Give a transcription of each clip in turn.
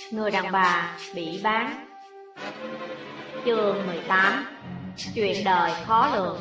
Người đàn bà bị bán. Chương 18. Chuyện đời khó lường.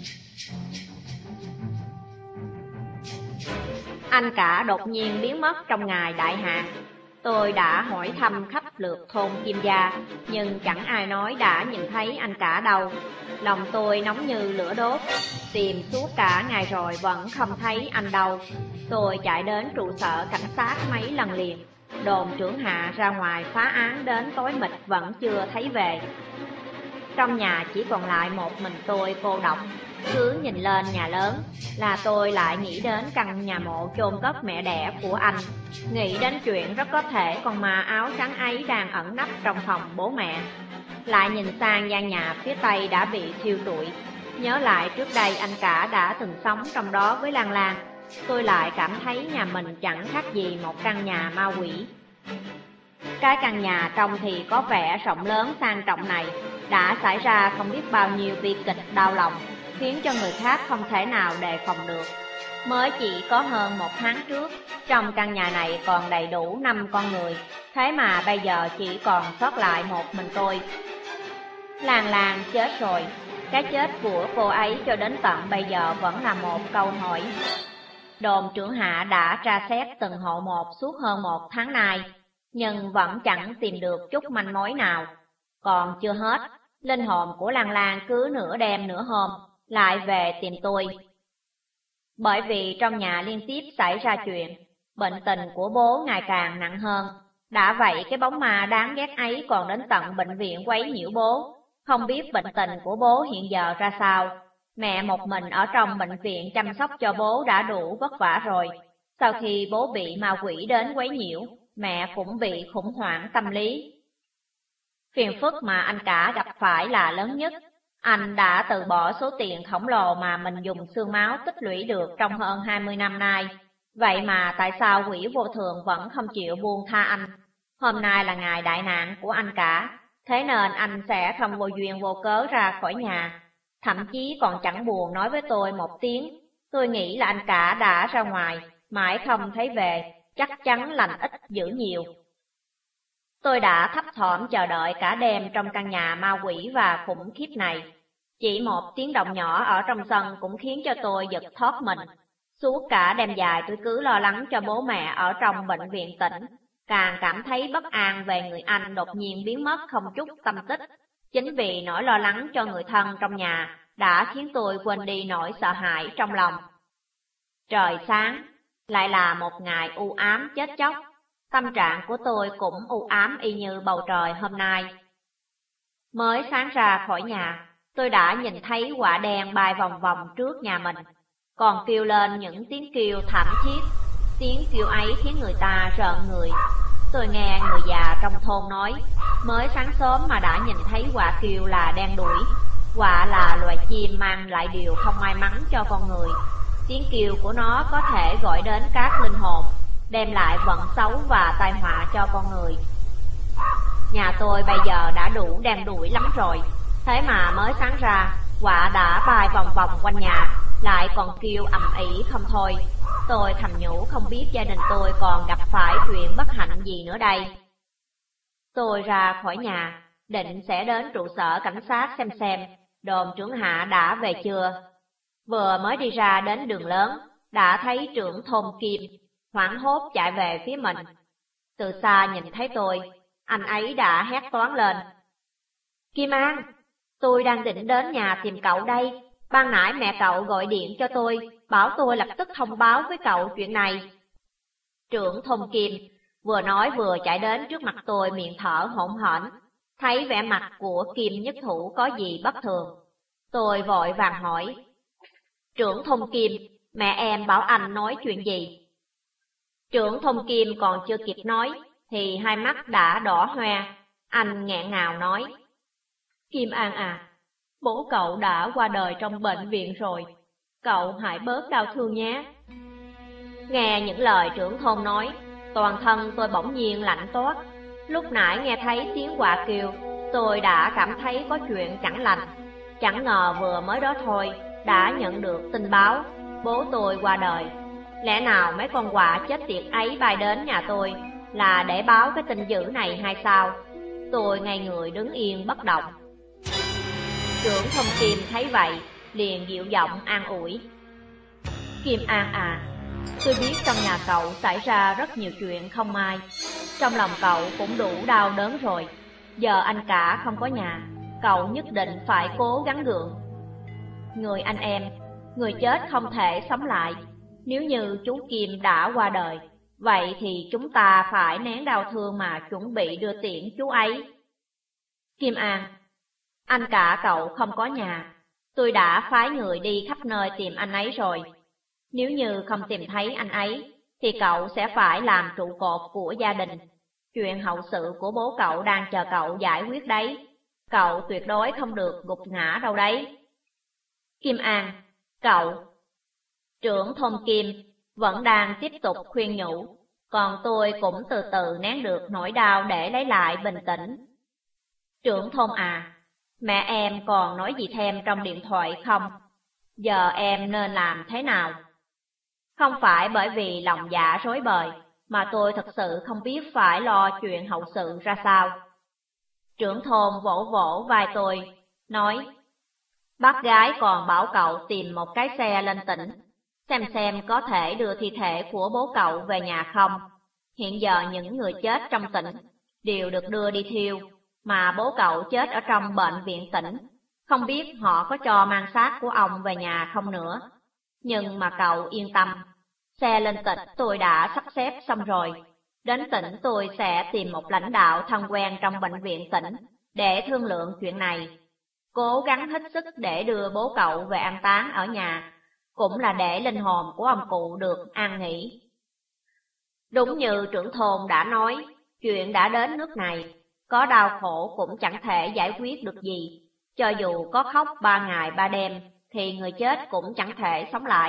Anh cả đột nhiên biến mất trong ngày đại hạn. Tôi đã hỏi thăm khắp lượt thôn Kim Gia, nhưng chẳng ai nói đã nhìn thấy anh cả đâu. Lòng tôi nóng như lửa đốt, tìm suốt cả ngày rồi vẫn không thấy anh đâu. Tôi chạy đến trụ sở cảnh sát mấy lần liền. Đồn trưởng Hạ ra ngoài phá án đến tối mịt vẫn chưa thấy về. Trong nhà chỉ còn lại một mình tôi cô độc. Cứ nhìn lên nhà lớn là tôi lại nghĩ đến căn nhà mộ chôn cất mẹ đẻ của anh. Nghĩ đến chuyện rất có thể con ma áo trắng ấy đang ẩn nấp trong phòng bố mẹ. Lại nhìn sang gian nhà phía tây đã bị thiêu rụi. Nhớ lại trước đây anh cả đã từng sống trong đó với Lan Lan. Tôi lại cảm thấy nhà mình chẳng khác gì một căn nhà ma quỷ. Cái căn nhà trong thì có vẻ rộng lớn sang trọng này đã xảy ra không biết bao nhiêu bi kịch đau lòng, khiến cho người khác không thể nào đề phòng được. Mới chỉ có hơn một tháng trước, trong căn nhà này còn đầy đủ 5 con người, thế mà bây giờ chỉ còn sót lại một mình tôi. Lan Lan chết rồi. Cái chết của cô ấy cho đến tận bây giờ vẫn là một câu hỏi. Đồn trưởng Hạ đã tra xét từng hộ một suốt hơn một tháng nay, nhưng vẫn chẳng tìm được chút manh mối nào. Còn chưa hết, linh hồn của Lan Lan cứ nửa đêm nửa hôm lại về tìm tôi. Bởi vì trong nhà liên tiếp xảy ra chuyện, bệnh tình của bố ngày càng nặng hơn. Đã vậy cái bóng ma đáng ghét ấy còn đến tận bệnh viện quấy nhiễu bố. Không biết bệnh tình của bố hiện giờ ra sao. Mẹ một mình ở trong bệnh viện chăm sóc cho bố đã đủ vất vả rồi. Sau khi bố bị ma quỷ đến quấy nhiễu, mẹ cũng bị khủng hoảng tâm lý. Phiền phức mà anh cả gặp phải là lớn nhất. Anh đã từ bỏ số tiền khổng lồ mà mình dùng xương máu tích lũy được trong hơn 20 năm nay. Vậy mà tại sao quỷ vô thường vẫn không chịu buông tha anh? Hôm nay là ngày đại nạn của anh cả, thế nên anh sẽ không vô duyên vô cớ ra khỏi nhà. Thậm chí còn chẳng buồn nói với tôi một tiếng. Tôi nghĩ là anh cả đã ra ngoài, mãi không thấy về, chắc chắn lành ít dữ nhiều. Tôi đã thấp thỏm chờ đợi cả đêm trong căn nhà ma quỷ và khủng khiếp này. Chỉ một tiếng động nhỏ ở trong sân cũng khiến cho tôi giật thót mình. Suốt cả đêm dài tôi cứ lo lắng cho bố mẹ ở trong bệnh viện tỉnh, càng cảm thấy bất an về người anh đột nhiên biến mất không chút tâm tích. Chính vì nỗi lo lắng cho người thân trong nhà đã khiến tôi quên đi nỗi sợ hãi trong lòng. Trời sáng, lại là một ngày u ám chết chóc. Tâm trạng của tôi cũng u ám y như bầu trời hôm nay. Mới sáng ra khỏi nhà, tôi đã nhìn thấy quả đen bay vòng vòng trước nhà mình, còn kêu lên những tiếng kêu thảm thiết. Tiếng kêu ấy khiến người ta rợn người. Tôi nghe người già trong thôn nói, mới sáng sớm mà đã nhìn thấy quả kêu là đen đuổi. Quả là loài chim mang lại điều không may mắn cho con người. Tiếng kêu của nó có thể gọi đến các linh hồn, đem lại vận xấu và tai họa cho con người. Nhà tôi bây giờ đã đủ đen đuổi lắm rồi, thế mà mới sáng ra, quả đã bay vòng vòng quanh nhà, lại còn kêu ầm ĩ không thôi. Tôi thầm nhủ không biết gia đình tôi còn gặp phải chuyện bất hạnh gì nữa đây. Tôi ra khỏi nhà, định sẽ đến trụ sở cảnh sát xem đồn trưởng Hạ đã về chưa. Vừa mới đi ra đến đường lớn, đã thấy trưởng thôn Kim hoảng hốt chạy về phía mình. Từ xa nhìn thấy tôi, anh ấy đã hét toáng lên. Kim An, tôi đang định đến nhà tìm cậu đây. Ban nãy mẹ cậu gọi điện cho tôi, bảo tôi lập tức thông báo với cậu chuyện này. Trưởng thôn Kim vừa nói vừa chạy đến trước mặt tôi, miệng thở hổn hển. Thấy vẻ mặt của Kim Nhất Thủ có gì bất thường, tôi vội vàng hỏi. Trưởng thôn Kim, mẹ em bảo anh nói chuyện gì? Trưởng thôn Kim còn chưa kịp nói, thì hai mắt đã đỏ hoe. Anh nghẹn ngào nói. Kim An à, bố cậu đã qua đời trong bệnh viện rồi, cậu hãy bớt đau thương nhé. Nghe những lời trưởng thôn nói, toàn thân tôi bỗng nhiên lạnh toát. Lúc nãy nghe thấy tiếng quạ kêu, tôi đã cảm thấy có chuyện chẳng lành. Chẳng ngờ vừa mới đó thôi, đã nhận được tin báo, bố tôi qua đời. Lẽ nào mấy con quạ chết tiệt ấy bay đến nhà tôi, là để báo cái tin dữ này hay sao? Tôi ngay người đứng yên bất động. Trưởng Thông Kim thấy vậy, liền dịu giọng an ủi. Kim An à, tôi biết trong nhà cậu xảy ra rất nhiều chuyện không may. Trong lòng cậu cũng đủ đau đớn rồi. Giờ anh cả không có nhà, cậu nhất định phải cố gắng gượng. Người anh em, người chết không thể sống lại. Nếu như chú Kim đã qua đời, vậy thì chúng ta phải nén đau thương mà chuẩn bị đưa tiễn chú ấy. Kim An, anh cả cậu không có nhà. Tôi đã phái người đi khắp nơi tìm anh ấy rồi. Nếu như không tìm thấy anh ấy, thì cậu sẽ phải làm trụ cột của gia đình. Chuyện hậu sự của bố cậu đang chờ cậu giải quyết đấy. Cậu tuyệt đối không được gục ngã đâu đấy. Kim An, cậu... Trưởng Thôn Kim vẫn đang tiếp tục khuyên nhủ, còn tôi cũng từ từ nén được nỗi đau để lấy lại bình tĩnh. Trưởng Thôn à, mẹ em còn nói gì thêm trong điện thoại không? Giờ em nên làm thế nào? Không phải bởi vì lòng dạ rối bời, mà tôi thật sự không biết phải lo chuyện hậu sự ra sao. Trưởng thôn vỗ vỗ vai tôi, nói, bác gái còn bảo cậu tìm một cái xe lên tỉnh, xem có thể đưa thi thể của bố cậu về nhà không. Hiện giờ những người chết trong tỉnh đều được đưa đi thiêu, mà bố cậu chết ở trong bệnh viện tỉnh. Không biết họ có cho mang xác của ông về nhà không nữa. Nhưng mà cậu yên tâm, xe lên tỉnh tôi đã sắp xếp xong rồi. Đến tỉnh tôi sẽ tìm một lãnh đạo thân quen trong bệnh viện tỉnh để thương lượng chuyện này. Cố gắng hết sức để đưa bố cậu về an táng ở nhà, cũng là để linh hồn của ông cụ được an nghỉ. Đúng như trưởng thôn đã nói, chuyện đã đến nước này, có đau khổ cũng chẳng thể giải quyết được gì. Cho dù có khóc 3 ngày 3 đêm, thì người chết cũng chẳng thể sống lại.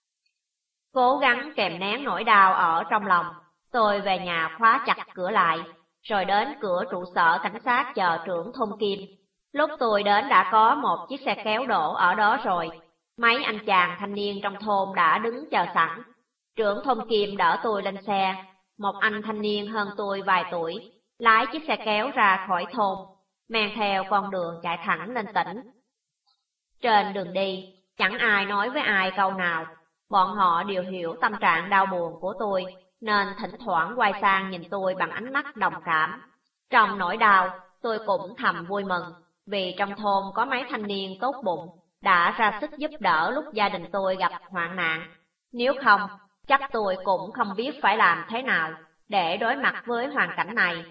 Cố gắng kèm nén nỗi đau ở trong lòng, tôi về nhà khóa chặt cửa lại, rồi đến cửa trụ sở cảnh sát chờ trưởng thôn Kim. Lúc tôi đến đã có một chiếc xe kéo đổ ở đó rồi. Mấy anh chàng thanh niên trong thôn đã đứng chờ sẵn. Trưởng thôn Kim đỡ tôi lên xe. Một anh thanh niên hơn tôi vài tuổi lái chiếc xe kéo ra khỏi thôn, men theo con đường chạy thẳng lên tỉnh. Trên đường đi, chẳng ai nói với ai câu nào. Bọn họ đều hiểu tâm trạng đau buồn của tôi, nên thỉnh thoảng quay sang nhìn tôi bằng ánh mắt đồng cảm. Trong nỗi đau, tôi cũng thầm vui mừng, vì trong thôn có mấy thanh niên tốt bụng, đã ra sức giúp đỡ lúc gia đình tôi gặp hoạn nạn. Nếu không, chắc tôi cũng không biết phải làm thế nào để đối mặt với hoàn cảnh này.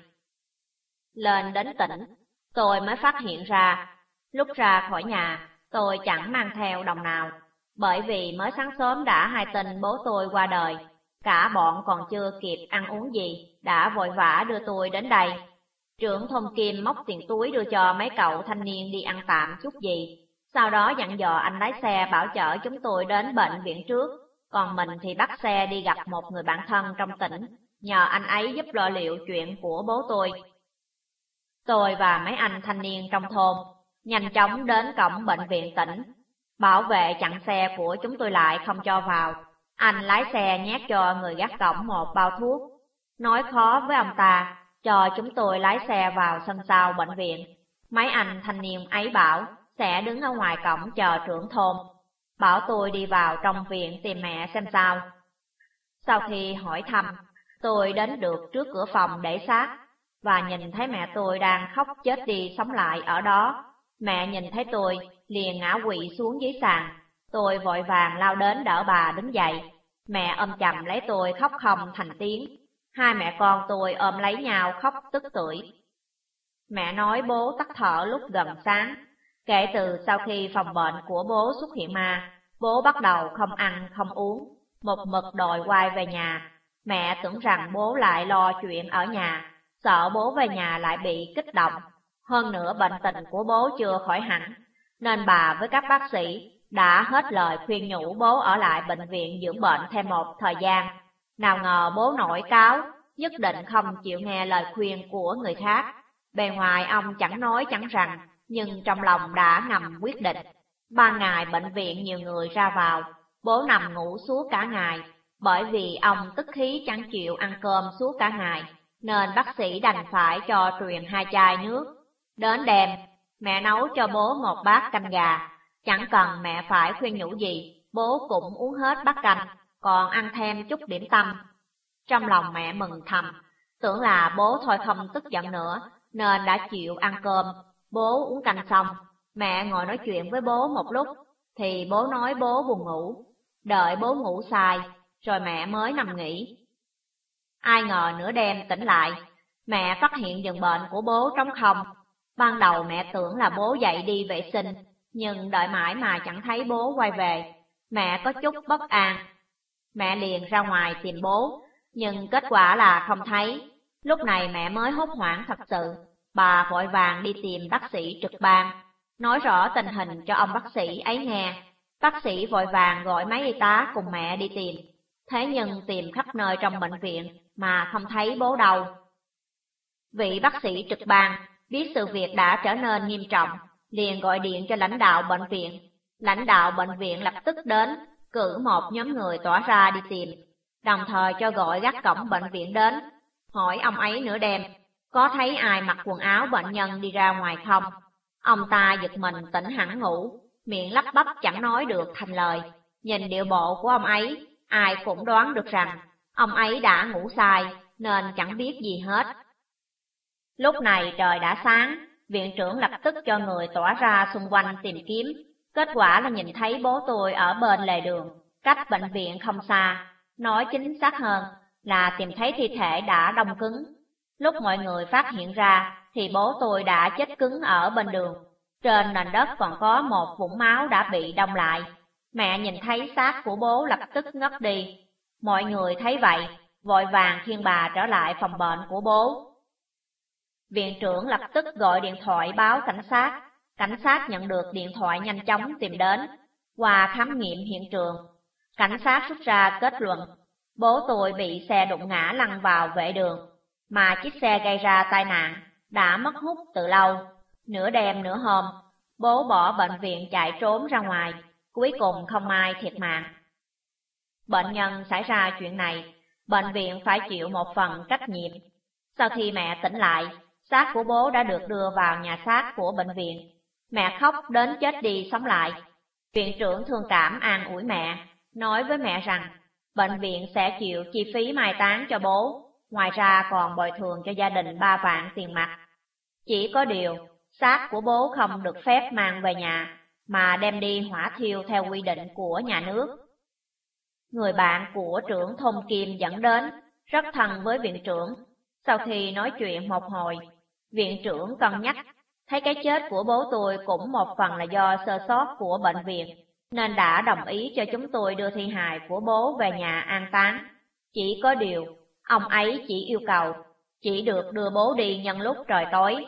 Lên đến tỉnh, tôi mới phát hiện ra, lúc ra khỏi nhà, tôi chẳng mang theo đồng nào, bởi vì mới sáng sớm đã hay tin bố tôi qua đời. Cả bọn còn chưa kịp ăn uống gì, đã vội vã đưa tôi đến đây. Trưởng thôn Kim móc tiền túi đưa cho mấy cậu thanh niên đi ăn tạm chút gì, sau đó dặn dò anh lái xe bảo chở chúng tôi đến bệnh viện trước, còn mình thì bắt xe đi gặp một người bạn thân trong tỉnh, nhờ anh ấy giúp lo liệu chuyện của bố tôi. Tôi và mấy anh thanh niên trong thôn nhanh chóng đến cổng bệnh viện tỉnh. Bảo vệ chặn xe của chúng tôi lại không cho vào. Anh lái xe nhét cho người gác cổng một bao thuốc, nói khó với ông ta cho chúng tôi lái xe vào sân sau bệnh viện. Mấy anh thanh niên ấy bảo sẽ đứng ở ngoài cổng chờ trưởng thôn, bảo tôi đi vào trong viện tìm mẹ xem sao. Sau khi hỏi thăm, tôi đến được trước cửa phòng để xác, và nhìn thấy mẹ tôi đang khóc chết đi sống lại ở đó. Mẹ nhìn thấy tôi, liền ngã quỵ xuống dưới sàn. Tôi vội vàng lao đến đỡ bà đứng dậy. Mẹ ôm chầm lấy tôi khóc không thành tiếng. Hai mẹ con tôi ôm lấy nhau khóc tức tưởi. Mẹ nói bố tắt thở lúc gần sáng. Kể từ sau khi phòng bệnh của bố xuất hiện ma, bố bắt đầu không ăn không uống, một mực đòi quay về nhà. Mẹ tưởng rằng bố lại lo chuyện ở nhà, sợ bố về nhà lại bị kích động. Hơn nữa bệnh tình của bố chưa khỏi hẳn, nên bà với các bác sĩ đã hết lời khuyên nhủ bố ở lại bệnh viện dưỡng bệnh thêm một thời gian. Nào ngờ bố nổi cáu, nhất định không chịu nghe lời khuyên của người khác. Bề ngoài ông chẳng nói chẳng rằng, nhưng trong lòng đã ngầm quyết định. 3 ngày bệnh viện nhiều người ra vào, bố nằm ngủ suốt cả ngày, bởi vì ông tức khí chẳng chịu ăn cơm suốt cả ngày. nên bác sĩ đành phải cho truyền 2 chai nước. Đến đêm, mẹ nấu cho bố 1 bát canh gà, chẳng cần mẹ phải khuyên nhủ gì, bố cũng uống hết bát canh, còn ăn thêm chút điểm tâm. Trong lòng mẹ mừng thầm, tưởng là bố thôi không tức giận nữa, nên đã chịu ăn cơm. Bố uống canh xong, mẹ ngồi nói chuyện với bố một lúc, thì bố nói bố buồn ngủ. Đợi bố ngủ say, rồi mẹ mới nằm nghỉ. Ai ngờ nửa đêm tỉnh lại, mẹ phát hiện giường bệnh của bố trống không. Ban đầu mẹ tưởng là bố dậy đi vệ sinh, nhưng đợi mãi mà chẳng thấy bố quay về. Mẹ có chút bất an. Mẹ liền ra ngoài tìm bố, nhưng kết quả là không thấy. Lúc này mẹ mới hốt hoảng thật sự. Bà vội vàng đi tìm bác sĩ trực ban, nói rõ tình hình cho ông bác sĩ ấy nghe. Bác sĩ vội vàng gọi mấy y tá cùng mẹ đi tìm. Thế nhưng tìm khắp nơi trong bệnh viện mà không thấy bố đâu. Vị bác sĩ trực ban biết sự việc đã trở nên nghiêm trọng, liền gọi điện cho lãnh đạo bệnh viện. Lãnh đạo bệnh viện lập tức đến, cử một nhóm người tỏa ra đi tìm, đồng thời cho gọi gác cổng bệnh viện đến, hỏi ông ấy nửa đêm, có thấy ai mặc quần áo bệnh nhân đi ra ngoài không? Ông ta giật mình tỉnh hẳn ngủ, miệng lắp bắp chẳng nói được thành lời. Nhìn điệu bộ của ông ấy, ai cũng đoán được rằng ông ấy đã ngủ say nên chẳng biết gì hết. Lúc này trời đã sáng, viện trưởng lập tức cho người tỏa ra xung quanh tìm kiếm. Kết quả là nhìn thấy bố tôi ở bên lề đường, cách bệnh viện không xa. Nói chính xác hơn là tìm thấy thi thể đã đông cứng. Lúc mọi người phát hiện ra thì bố tôi đã chết cứng ở bên đường. Trên nền đất còn có một vũng máu đã bị đông lại. Mẹ nhìn thấy xác của bố lập tức ngất đi. Mọi người thấy vậy, vội vàng khiêng bà trở lại phòng bệnh của bố. Viện trưởng lập tức gọi điện thoại báo cảnh sát. Cảnh sát nhận được điện thoại nhanh chóng tìm đến. Qua khám nghiệm hiện trường, cảnh sát rút ra kết luận bố tôi bị xe đụng ngã lăn vào vệ đường, mà chiếc xe gây ra tai nạn đã mất hút từ lâu. Nửa đêm nửa hôm, bố bỏ bệnh viện chạy trốn ra ngoài, cuối cùng không ai thiệt mạng. Bệnh nhân xảy ra chuyện này, bệnh viện phải chịu một phần trách nhiệm. Sau khi mẹ tỉnh lại, xác của bố đã được đưa vào nhà xác của bệnh viện. Mẹ khóc đến chết đi sống lại. Viện trưởng thương cảm an ủi mẹ, nói với mẹ rằng bệnh viện sẽ chịu chi phí mai táng cho bố, ngoài ra còn bồi thường cho gia đình 3 vạn tiền mặt. Chỉ có điều, xác của bố không được phép mang về nhà, mà đem đi hỏa thiêu theo quy định của nhà nước. Người bạn của trưởng thôn Kim dẫn đến, rất thân với viện trưởng. Sau khi nói chuyện một hồi, viện trưởng cân nhắc, thấy cái chết của bố tôi cũng một phần là do sơ sót của bệnh viện, nên đã đồng ý cho chúng tôi đưa thi hài của bố về nhà an táng. Chỉ có điều, ông ấy chỉ yêu cầu, chỉ được đưa bố đi nhân lúc trời tối.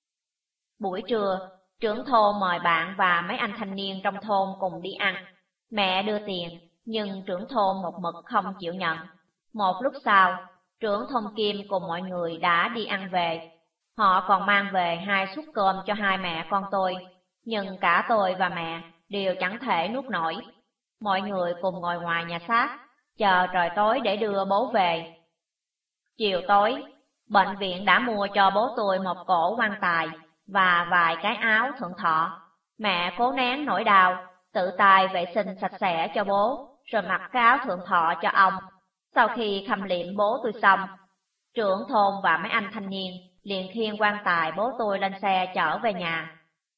Buổi trưa, trưởng thôn mời bạn và mấy anh thanh niên trong thôn cùng đi ăn. Mẹ đưa tiền, nhưng trưởng thôn một mực không chịu nhận. Một lúc sau, trưởng thôn Kim cùng mọi người đã đi ăn về. Họ còn mang về 2 suất cơm cho 2 mẹ con tôi, nhưng cả tôi và mẹ đều chẳng thể nuốt nổi. Mọi người cùng ngồi ngoài nhà xác, chờ trời tối để đưa bố về. Chiều tối, bệnh viện đã mua cho bố tôi một cổ quan tài và vài cái áo thượng thọ. Mẹ cố nén nỗi đau, tự tay vệ sinh sạch sẽ cho bố, rồi mặc cái áo thượng thọ cho ông. Sau khi khâm liệm bố tôi xong, trưởng thôn và mấy anh thanh niên liền khiêng quan tài bố tôi lên xe chở về nhà.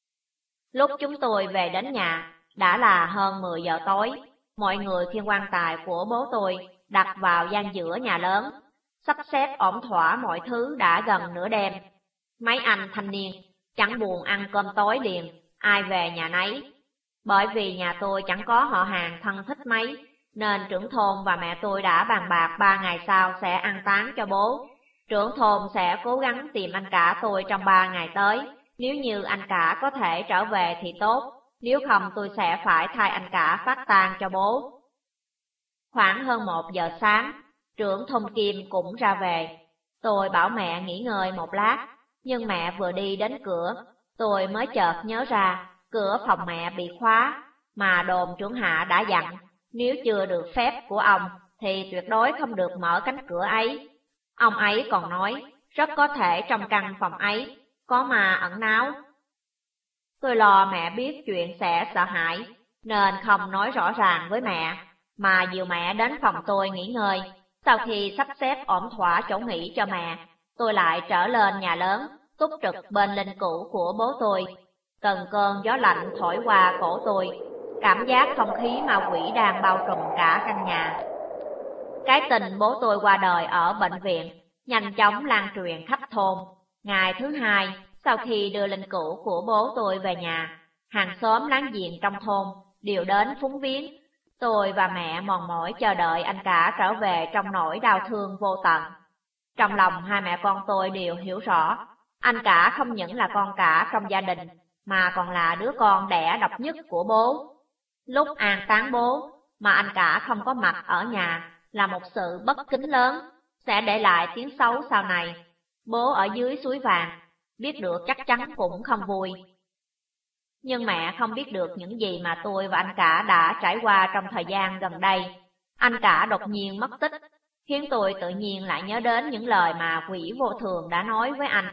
Lúc chúng tôi về đến nhà, đã là hơn 10 giờ tối. Mọi người khiêng quan tài của bố tôi đặt vào gian giữa nhà lớn, sắp xếp ổn thỏa mọi thứ đã gần nửa đêm. Mấy anh thanh niên chẳng buồn ăn cơm tối liền, ai về nhà nấy. Bởi vì nhà tôi chẳng có họ hàng thân thích mấy, nên trưởng thôn và mẹ tôi đã bàn bạc 3 ngày sau sẽ an táng cho bố. Trưởng thôn sẽ cố gắng tìm anh cả tôi trong 3 ngày tới. Nếu như anh cả có thể trở về thì tốt, nếu không tôi sẽ phải thay anh cả phát tang cho bố. Khoảng hơn 1 giờ sáng, trưởng thôn Kim cũng ra về. Tôi bảo mẹ nghỉ ngơi một lát, nhưng mẹ vừa đi đến cửa, tôi mới chợt nhớ ra cửa phòng mẹ bị khóa, mà đồn trưởng hạ đã dặn, nếu chưa được phép của ông thì tuyệt đối không được mở cánh cửa ấy. Ông ấy còn nói, rất có thể trong căn phòng ấy có ma ẩn náu. Tôi lo mẹ biết chuyện sẽ sợ hãi, nên không nói rõ ràng với mẹ, mà dìu mẹ đến phòng tôi nghỉ ngơi. Sau khi sắp xếp ổn thỏa chỗ nghỉ cho mẹ, tôi lại trở lên nhà lớn, túc trực bên linh cữu của bố tôi. Từng cơn gió lạnh thổi qua cổ tôi, cảm giác không khí ma quỷ đang bao trùm cả căn nhà. Cái tin bố tôi qua đời ở bệnh viện nhanh chóng lan truyền khắp thôn. Ngày thứ hai, sau khi đưa linh cữu của bố tôi về nhà, hàng xóm láng giềng trong thôn đều đến phúng viếng. Tôi và mẹ mòn mỏi chờ đợi anh cả trở về trong nỗi đau thương vô tận. Trong lòng hai mẹ con tôi đều hiểu rõ, anh cả không những là con cả trong gia đình, mà còn là đứa con đẻ độc nhất của bố. Lúc an táng bố, mà anh cả không có mặt ở nhà là một sự bất kính lớn, sẽ để lại tiếng xấu sau này. Bố ở dưới suối vàng, biết được chắc chắn cũng không vui. Nhưng mẹ không biết được những gì mà tôi và anh cả đã trải qua trong thời gian gần đây. Anh cả đột nhiên mất tích, khiến tôi tự nhiên lại nhớ đến những lời mà quỷ vô thường đã nói với anh.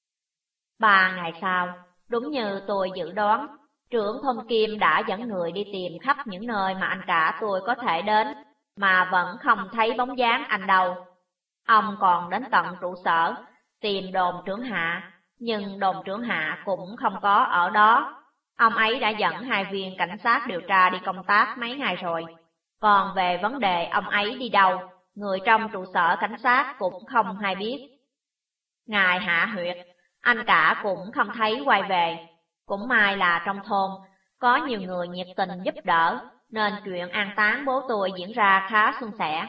3 ngày sau, đúng như tôi dự đoán, trưởng thôn Kim đã dẫn người đi tìm khắp những nơi mà anh cả tôi có thể đến, mà vẫn không thấy bóng dáng anh đâu. Ông còn đến tận trụ sở, tìm đồn trưởng hạ, nhưng đồn trưởng hạ cũng không có ở đó. Ông ấy đã dẫn 2 viên cảnh sát điều tra đi công tác mấy ngày rồi. Còn về vấn đề ông ấy đi đâu, người trong trụ sở cảnh sát cũng không hay biết. Ngày hạ huyệt, anh cả cũng không thấy quay về. Cũng may là trong thôn có nhiều người nhiệt tình giúp đỡ, nên chuyện an táng bố tôi diễn ra khá suôn sẻ.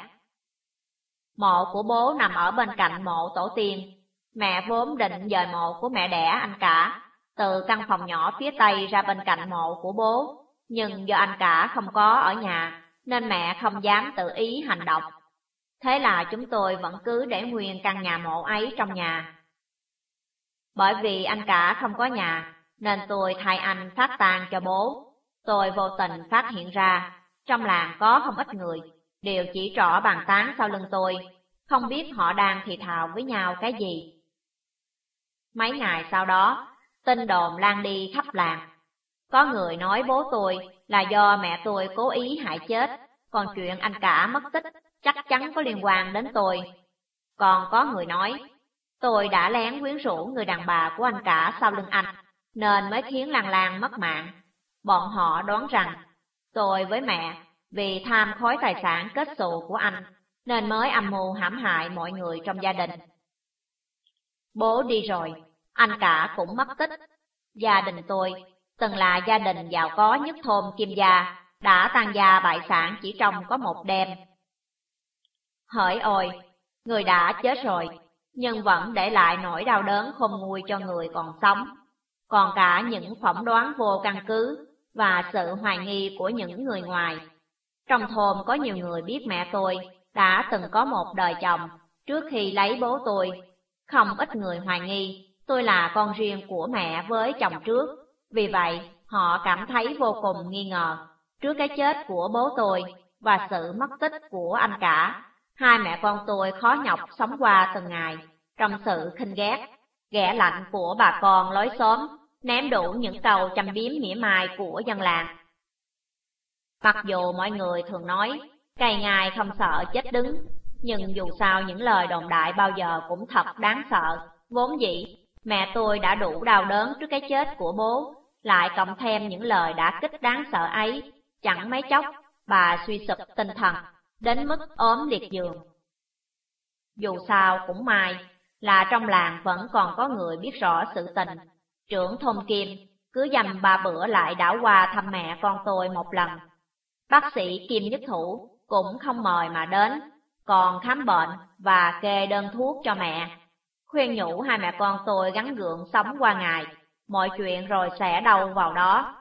Mộ của bố nằm ở bên cạnh mộ tổ tiên. Mẹ vốn định dời mộ của mẹ đẻ anh cả từ căn phòng nhỏ phía tây ra bên cạnh mộ của bố, nhưng do anh cả không có ở nhà nên mẹ không dám tự ý hành động. Thế là chúng tôi vẫn cứ để nguyên căn nhà mộ ấy trong nhà. Bởi vì anh cả không có nhà nên tôi thay anh phát tang cho bố. Tôi vô tình phát hiện ra trong làng có không ít người đều chỉ trỏ bàn tán sau lưng tôi, không biết họ đang thì thào với nhau cái gì. Mấy ngày sau đó, tin đồn lan đi khắp làng. Có người nói bố tôi là do mẹ tôi cố ý hại chết, còn chuyện anh cả mất tích chắc chắn có liên quan đến tôi. Còn có người nói tôi đã lén quyến rũ người đàn bà của anh cả sau lưng anh, nên mới khiến Lan Lan mất mạng. Bọn họ đoán rằng tôi với mẹ vì tham khối tài sản kết xù của anh, nên mới âm mưu hãm hại mọi người trong gia đình. Bố đi rồi, anh cả cũng mất tích. Gia đình tôi, từng là gia đình giàu có nhất thôn Kim Gia, đã tan gia bại sản chỉ trong có một đêm. Hỡi ôi, người đã chết rồi, nhưng vẫn để lại nỗi đau đớn khôn nguôi cho người còn sống. Còn cả những phỏng đoán vô căn cứ và sự hoài nghi của những người ngoài. Trong thôn có nhiều người biết mẹ tôi đã từng có một đời chồng trước khi lấy bố tôi. Không ít người hoài nghi tôi là con riêng của mẹ với chồng trước. Vì vậy, họ cảm thấy vô cùng nghi ngờ trước cái chết của bố tôi và sự mất tích của anh cả. Hai mẹ con tôi khó nhọc sống qua từng ngày trong sự khinh ghét, ghẻ lạnh của bà con lối xóm, ném đủ những câu châm biếm mỉa mai của dân làng. Mặc dù mọi người thường nói cày ngài không sợ chết đứng, nhưng dù sao những lời đồn đại bao giờ cũng thật đáng sợ. Vốn dĩ, mẹ tôi đã đủ đau đớn trước cái chết của bố, lại cộng thêm những lời đả kích đáng sợ ấy, chẳng mấy chốc bà suy sụp tinh thần, đến mức ốm liệt giường. Dù sao cũng may là trong làng vẫn còn có người biết rõ sự tình. Trưởng thôn Kim cứ dăm 3 bữa lại đảo qua thăm mẹ con tôi một lần. Bác sĩ Kim Nhất Thủ cũng không mời mà đến, còn khám bệnh và kê đơn thuốc cho mẹ, khuyên nhủ hai mẹ con tôi gắng gượng sống qua ngày, mọi chuyện rồi sẽ đâu vào đó.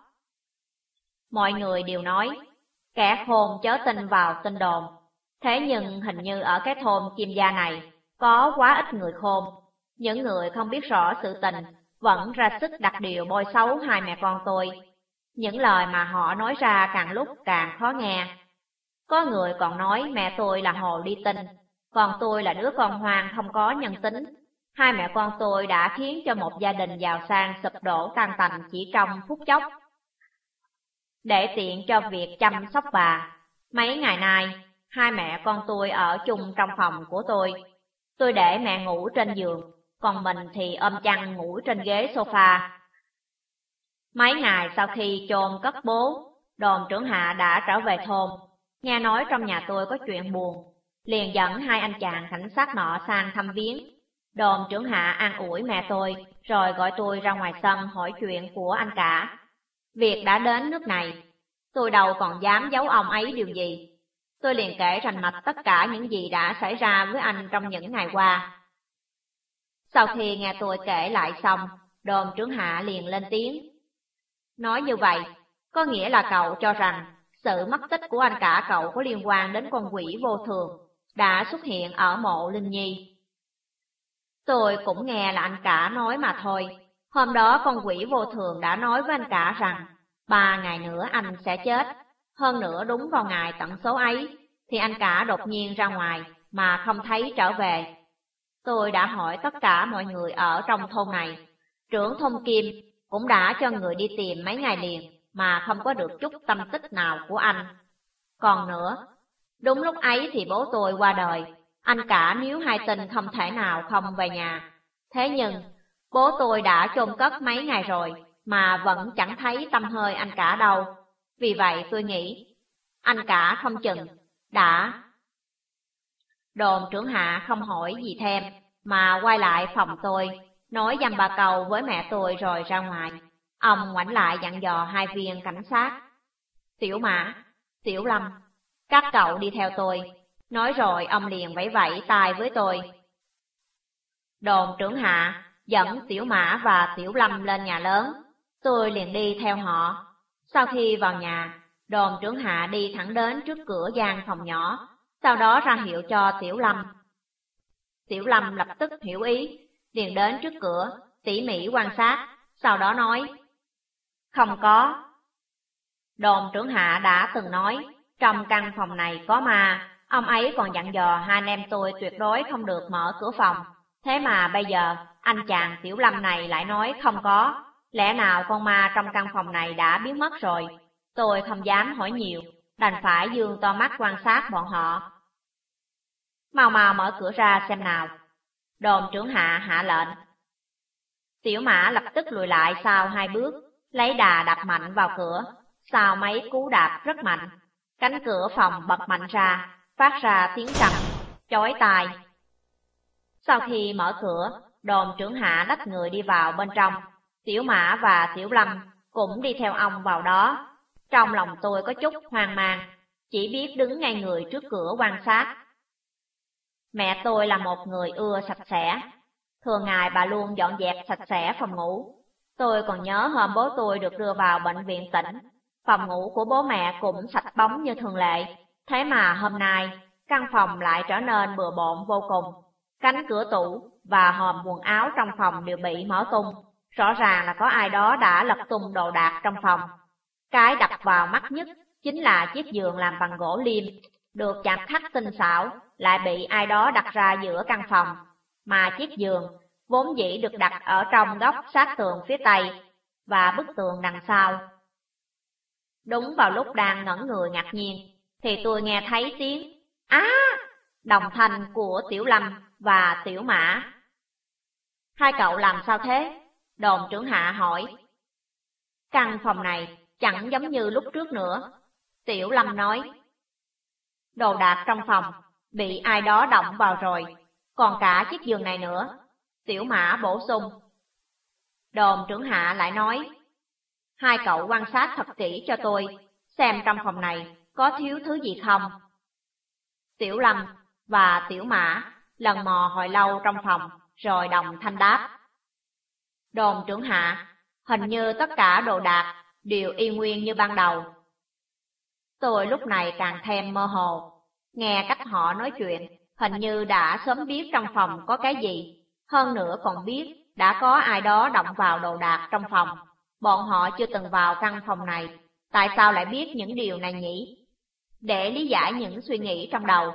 Mọi người đều nói, kẻ khôn chớ tin vào tin đồn, thế nhưng hình như ở cái thôn Kim Gia này có quá ít người khôn. Những người không biết rõ sự tình vẫn ra sức đặt điều bôi xấu hai mẹ con tôi. Những lời mà họ nói ra càng lúc càng khó nghe. Có người còn nói mẹ tôi là hồ ly tinh, Còn tôi là đứa con ngoan không có nhân tính. Hai mẹ con tôi đã khiến cho một gia đình giàu sang sụp đổ tan tành chỉ trong phút chốc. Để tiện cho việc chăm sóc bà, mấy ngày nay, hai mẹ con tôi ở chung trong phòng của tôi. Tôi để mẹ ngủ trên giường, còn mình thì ôm chăn ngủ trên ghế sofa. Mấy ngày sau khi chôn cất bố, đồn trưởng Hạ đã trở về thôn. Nghe nói trong nhà tôi có chuyện buồn, liền dẫn hai anh chàng cảnh sát nọ sang thăm viếng. Đồn trưởng Hạ an ủi mẹ tôi, rồi gọi tôi ra ngoài sân hỏi chuyện của anh cả. Việc đã đến nước này, tôi đâu còn dám giấu ông ấy điều gì. Tôi liền kể rành mạch tất cả những gì đã xảy ra với anh trong những ngày qua. Sau khi nghe tôi kể lại xong, đồn trưởng Hạ liền lên tiếng. Nói như vậy, có nghĩa là cậu cho rằng sự mất tích của anh cả cậu có liên quan đến con quỷ vô thường đã xuất hiện ở mộ Linh Nhi. Tôi cũng nghe là anh cả nói mà thôi. Hôm đó con quỷ vô thường đã nói với anh cả rằng 3 ngày nữa anh sẽ chết. Hơn nữa đúng vào ngày tận số ấy, thì anh cả đột nhiên ra ngoài mà không thấy trở về. Tôi đã hỏi tất cả mọi người ở trong thôn này. Trưởng thôn Kim cũng đã cho người đi tìm mấy ngày liền mà không có được chút tâm tích nào của anh. Còn nữa, đúng lúc ấy thì bố tôi qua đời. Anh cả nếu hai tin không thể nào không về nhà. Thế nhưng, bố tôi đã chôn cất mấy ngày rồi mà vẫn chẳng thấy tăm hơi anh cả đâu. Vì vậy tôi nghĩ, anh cả không chừng đã... Đồn trưởng Hạ không hỏi gì thêm, mà quay lại phòng tôi, nói dăm ba câu với mẹ tôi rồi ra ngoài. Ông ngoảnh lại dặn dò hai viên cảnh sát. Tiểu Mã, Tiểu Lâm, các cậu đi theo tôi. Nói rồi ông liền vẫy vẫy tay với tôi. Đồn trưởng Hạ dẫn Tiểu Mã và Tiểu Lâm lên nhà lớn. Tôi liền đi theo họ. Sau khi vào nhà, đồn trưởng Hạ đi thẳng đến trước cửa gian phòng nhỏ, sau đó ra hiệu cho Tiểu Lâm. Tiểu Lâm lập tức hiểu ý, liền đến trước cửa, tỉ mỉ quan sát, sau đó nói. Không có. Đồn trưởng Hạ đã từng nói, trong căn phòng này có ma, ông ấy còn dặn dò hai anh em tôi tuyệt đối không được mở cửa phòng. Thế mà bây giờ, anh chàng Tiểu Lâm này lại nói không có. Lẽ nào con ma trong căn phòng này đã biến mất rồi? Tôi không dám hỏi nhiều, đành phải dương to mắt quan sát bọn họ. Mau mau mở cửa ra xem nào. Đồn trưởng Hạ hạ lệnh. Tiểu Mã lập tức lùi lại sau 2 bước, lấy đà đập mạnh vào cửa. Sau mấy cú đạp rất mạnh, cánh cửa phòng bật mạnh ra, phát ra tiếng trầm, chói tai. Sau khi mở cửa, đồn trưởng Hạ đách người đi vào bên trong. Tiểu Mã và Tiểu Lâm cũng đi theo ông vào đó. Trong lòng tôi có chút hoang mang, chỉ biết đứng ngay người trước cửa quan sát. Mẹ tôi là một người ưa sạch sẽ. Thường ngày bà luôn dọn dẹp sạch sẽ phòng ngủ. Tôi còn nhớ hôm bố tôi được đưa vào bệnh viện tỉnh. Phòng ngủ của bố mẹ cũng sạch bóng như thường lệ. Thế mà hôm nay, căn phòng lại trở nên bừa bộn vô cùng. Cánh cửa tủ và hòm quần áo trong phòng đều bị mở tung. Rõ ràng là có ai đó đã lật tung đồ đạc trong phòng. Cái đập vào mắt nhất chính là chiếc giường làm bằng gỗ liêm, được chạm khắc tinh xảo, lại bị ai đó đặt ra giữa căn phòng. Mà chiếc giường vốn dĩ được đặt ở trong góc sát tường phía tây và bức tường đằng sau. Đúng vào lúc đang ngẩn người ngạc nhiên, thì tôi nghe thấy tiếng á đồng thanh của Tiểu Lâm và Tiểu Mã. Hai cậu làm sao thế? Đồn trưởng Hạ hỏi. Căn phòng này chẳng giống như lúc trước nữa. Tiểu Lâm nói. Đồ đạc trong phòng bị ai đó động vào rồi, còn cả chiếc giường này nữa. Tiểu Mã bổ sung. Đồn trưởng Hạ lại nói. Hai cậu quan sát thật kỹ cho tôi, xem trong phòng này có thiếu thứ gì không. Tiểu Lâm và Tiểu Mã lần mò hồi lâu trong phòng, rồi đồng thanh đáp. Đồn trưởng Hạ, hình như tất cả đồ đạc đều y nguyên như ban đầu. Tôi lúc này càng thêm mơ hồ, nghe cách họ nói chuyện, hình như đã sớm biết trong phòng có cái gì, hơn nữa còn biết đã có ai đó động vào đồ đạc trong phòng. Bọn họ chưa từng vào căn phòng này, tại sao lại biết những điều này nhỉ? Để lý giải những suy nghĩ trong đầu,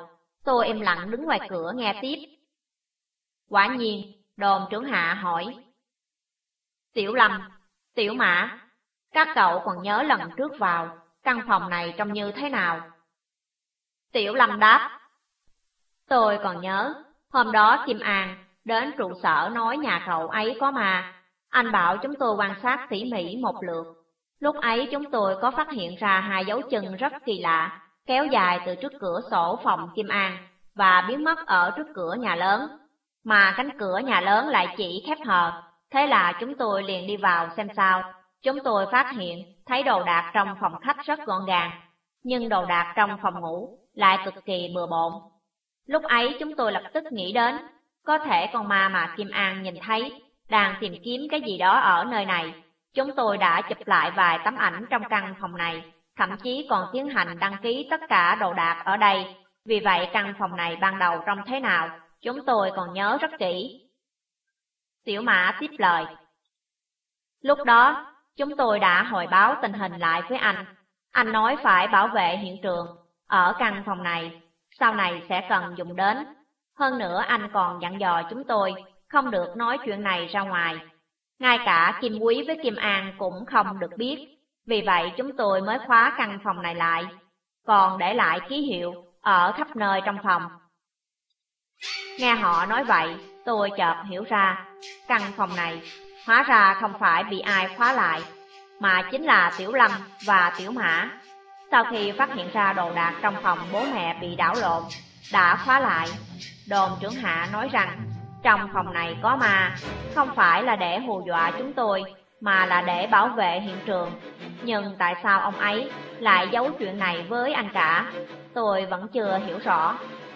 Tôi im lặng đứng ngoài cửa nghe tiếp. Quả nhiên, đồn trưởng hạ hỏi. Tiểu Lâm, Tiểu Mã, các cậu còn nhớ lần trước vào, căn phòng này trông như thế nào? Tiểu Lâm đáp. Tôi còn nhớ, hôm đó Kim An đến trụ sở nói nhà cậu ấy có ma. Anh bảo chúng tôi quan sát tỉ mỉ một lượt. Lúc ấy chúng tôi có phát hiện ra 2 dấu chân rất kỳ lạ, kéo dài từ trước cửa sổ phòng Kim An và biến mất ở trước cửa nhà lớn. Mà cánh cửa nhà lớn lại chỉ khép hờ, thế là chúng tôi liền đi vào xem sao. Chúng tôi phát hiện thấy đồ đạc trong phòng khách rất gọn gàng, nhưng đồ đạc trong phòng ngủ lại cực kỳ bừa bộn. Lúc ấy chúng tôi lập tức nghĩ đến, có thể con ma mà Kim An nhìn thấy đang tìm kiếm cái gì đó ở nơi này. Chúng tôi đã chụp lại vài tấm ảnh trong căn phòng này, thậm chí còn tiến hành đăng ký tất cả đồ đạc ở đây. Vì vậy căn phòng này ban đầu trông thế nào, chúng tôi còn nhớ rất kỹ. Tiểu Mã tiếp lời. Lúc đó, chúng tôi đã hồi báo tình hình lại với anh. Anh nói phải bảo vệ hiện trường ở căn phòng này, sau này sẽ cần dùng đến. Hơn nữa anh còn dặn dò chúng tôi không được nói chuyện này ra ngoài. Ngay cả Kim Quý với Kim An cũng không được biết. Vì vậy chúng tôi mới khóa căn phòng này lại, còn để lại ký hiệu ở khắp nơi trong phòng. Nghe họ nói vậy, tôi chợt hiểu ra, căn phòng này hóa ra không phải bị ai khóa lại, mà chính là Tiểu Lâm và Tiểu Mã. Sau khi phát hiện ra đồ đạc trong phòng bố mẹ bị đảo lộn, đã khóa lại. Đồn trưởng hạ nói rằng trong phòng này có ma, không phải là để hù dọa chúng tôi, mà là để bảo vệ hiện trường. Nhưng tại sao ông ấy lại giấu chuyện này với anh cả, tôi vẫn chưa hiểu rõ.